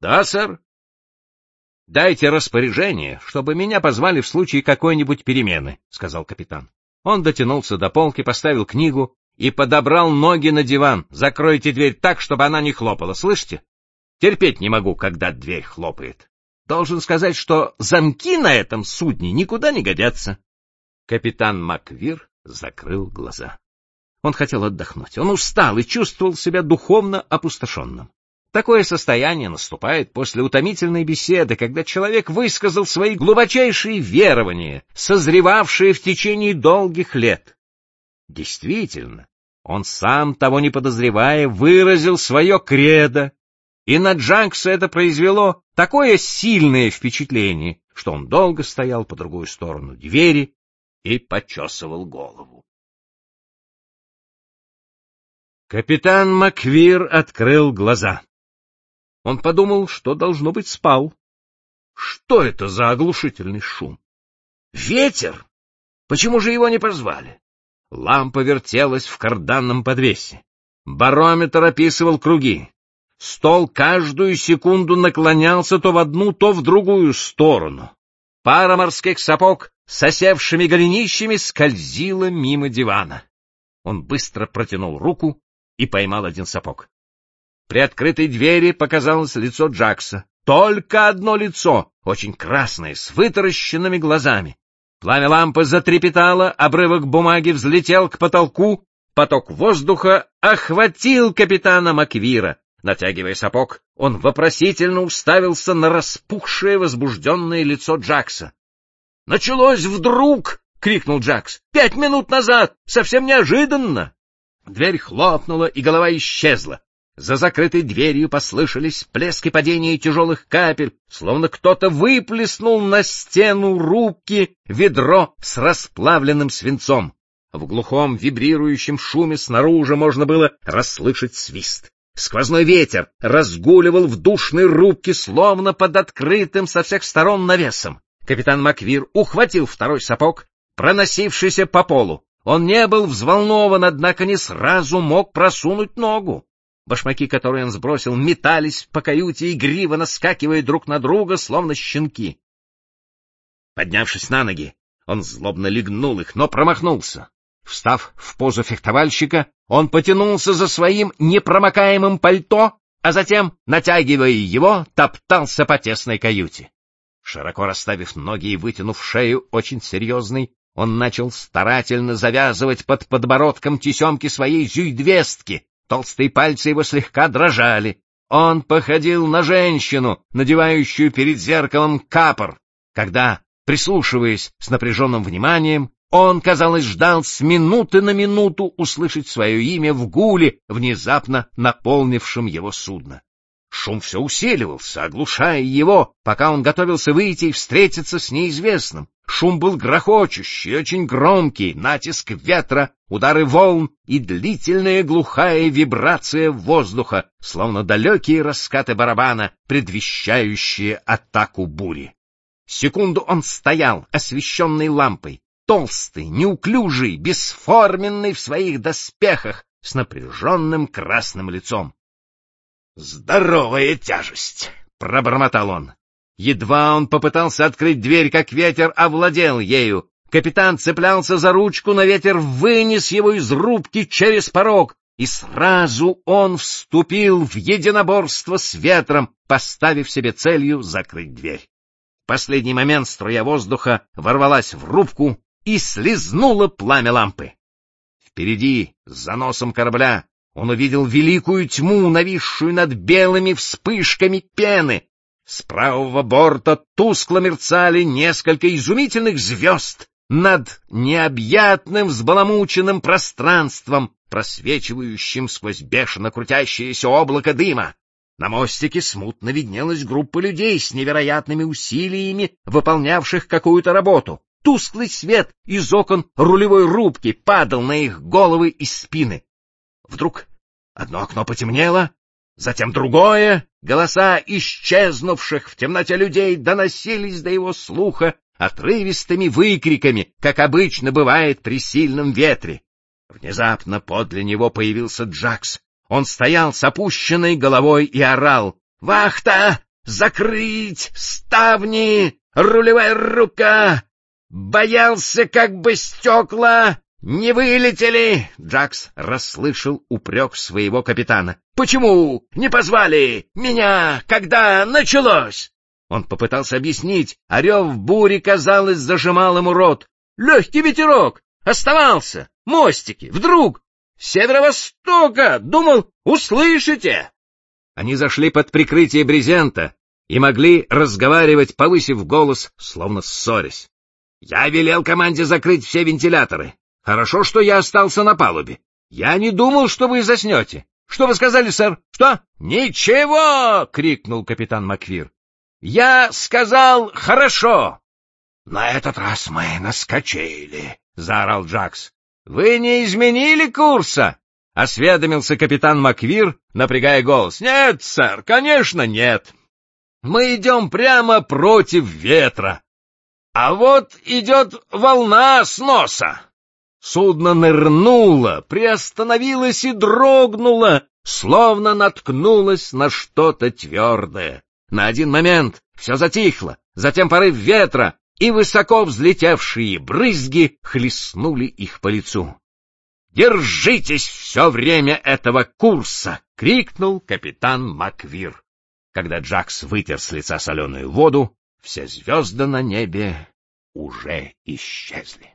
Да, сэр. — Дайте распоряжение, чтобы меня позвали в случае какой-нибудь перемены, — сказал капитан. Он дотянулся до полки, поставил книгу и подобрал ноги на диван. Закройте дверь так, чтобы она не хлопала, слышите? Терпеть не могу, когда дверь хлопает. Должен сказать, что замки на этом судне никуда не годятся. Капитан Маквир закрыл глаза. Он хотел отдохнуть. Он устал и чувствовал себя духовно опустошенным. Такое состояние наступает после утомительной беседы, когда человек высказал свои глубочайшие верования, созревавшие в течение долгих лет. Действительно, он сам, того не подозревая, выразил свое кредо, и на Джакса это произвело такое сильное впечатление, что он долго стоял по другую сторону двери и почесывал голову. Капитан Маквир открыл глаза. Он подумал, что, должно быть, спал. Что это за оглушительный шум? Ветер? Почему же его не позвали? Лампа вертелась в карданном подвесе. Барометр описывал круги. Стол каждую секунду наклонялся то в одну, то в другую сторону. Пара морских сапог с осевшими голенищами скользила мимо дивана. Он быстро протянул руку и поймал один сапог. При открытой двери показалось лицо Джакса. Только одно лицо, очень красное, с вытаращенными глазами. Пламя лампы затрепетало, обрывок бумаги взлетел к потолку, поток воздуха охватил капитана Маквира. Натягивая сапог, он вопросительно уставился на распухшее, возбужденное лицо Джакса. — Началось вдруг! — крикнул Джакс. — 5 минут назад! Совсем неожиданно! Дверь хлопнула, и голова исчезла. За закрытой дверью послышались всплески падения тяжелых капель, словно кто-то выплеснул на стену рубки ведро с расплавленным свинцом. В глухом вибрирующем шуме снаружи можно было расслышать свист. Сквозной ветер разгуливал в душной рубке, словно под открытым со всех сторон навесом. Капитан Маквир ухватил второй сапог, проносившийся по полу. Он не был взволнован, однако не сразу мог просунуть ногу. Башмаки, которые он сбросил, метались по каюте, игриво наскакивая друг на друга, словно щенки. Поднявшись на ноги, он злобно легнул их, но промахнулся. Встав в позу фехтовальщика, он потянулся за своим непромокаемым пальто, а затем, натягивая его, топтался по тесной каюте. Широко расставив ноги и вытянув шею, очень серьезный, он начал старательно завязывать под подбородком тесемки своей зюйдвестки. Толстые пальцы его слегка дрожали. Он походил на женщину, надевающую перед зеркалом капор, когда, прислушиваясь с напряженным вниманием, он, казалось, ждал с минуты на минуту услышать свое имя в гуле, внезапно наполнившем его судно. Шум все усиливался, оглушая его, пока он готовился выйти и встретиться с неизвестным. Шум был грохочущий, очень громкий, натиск ветра, удары волн и длительная глухая вибрация воздуха, словно далекие раскаты барабана, предвещающие атаку бури. Секунду он стоял, освещенный лампой, толстый, неуклюжий, бесформенный в своих доспехах, с напряженным красным лицом. «Здоровая тяжесть!» — пробормотал он. Едва он попытался открыть дверь, как ветер овладел ею. Капитан цеплялся за ручку, но ветер вынес его из рубки через порог, и сразу он вступил в единоборство с ветром, поставив себе целью закрыть дверь. В последний момент струя воздуха ворвалась в рубку и слизнула пламя лампы. Впереди, за носом корабля, он увидел великую тьму, нависшую над белыми вспышками пены. С правого борта тускло мерцали несколько изумительных звезд над необъятным взбаламученным пространством, просвечивающим сквозь бешено крутящееся облако дыма. На мостике смутно виднелась группа людей с невероятными усилиями, выполнявших какую-то работу. Тусклый свет из окон рулевой рубки падал на их головы и спины. Вдруг одно окно потемнело, затем другое. Голоса исчезнувших в темноте людей доносились до его слуха отрывистыми выкриками, как обычно бывает при сильном ветре. Внезапно подле него появился Джакс. Он стоял с опущенной головой и орал: «Вахта! Закрыть ставни! Рулевая рука! Боялся, как бы стекла не вылетели!» Джакс расслышал упрек своего капитана. «Почему не позвали меня, когда началось?» Он попытался объяснить, а рев бури, казалось, зажимал ему рот. «Легкий ветерок! Оставался! Мостики! Вдруг! С северо-востока! Думал, услышите!» Они зашли под прикрытие брезента и могли разговаривать, повысив голос, словно ссорясь. «Я велел команде закрыть все вентиляторы. Хорошо, что я остался на палубе. Я не думал, что вы заснете. Что вы сказали, сэр? Что?» «Ничего!» — крикнул капитан Маквир. «Я сказал хорошо!» «На этот раз мы наскочили!» — заорал Джакс. «Вы не изменили курса?» — осведомился капитан Маквир, напрягая голос. «Нет, сэр, конечно, нет. Мы идем прямо против ветра. А вот идет волна с носа». Судно нырнуло, приостановилось и дрогнуло, словно наткнулось на что-то твердое. На один момент все затихло, затем порыв ветра и высоко взлетевшие брызги хлестнули их по лицу. «Держитесь все время этого курса!» — крикнул капитан Маквир. Когда Джакс вытер с лица соленую воду, все звезды на небе уже исчезли.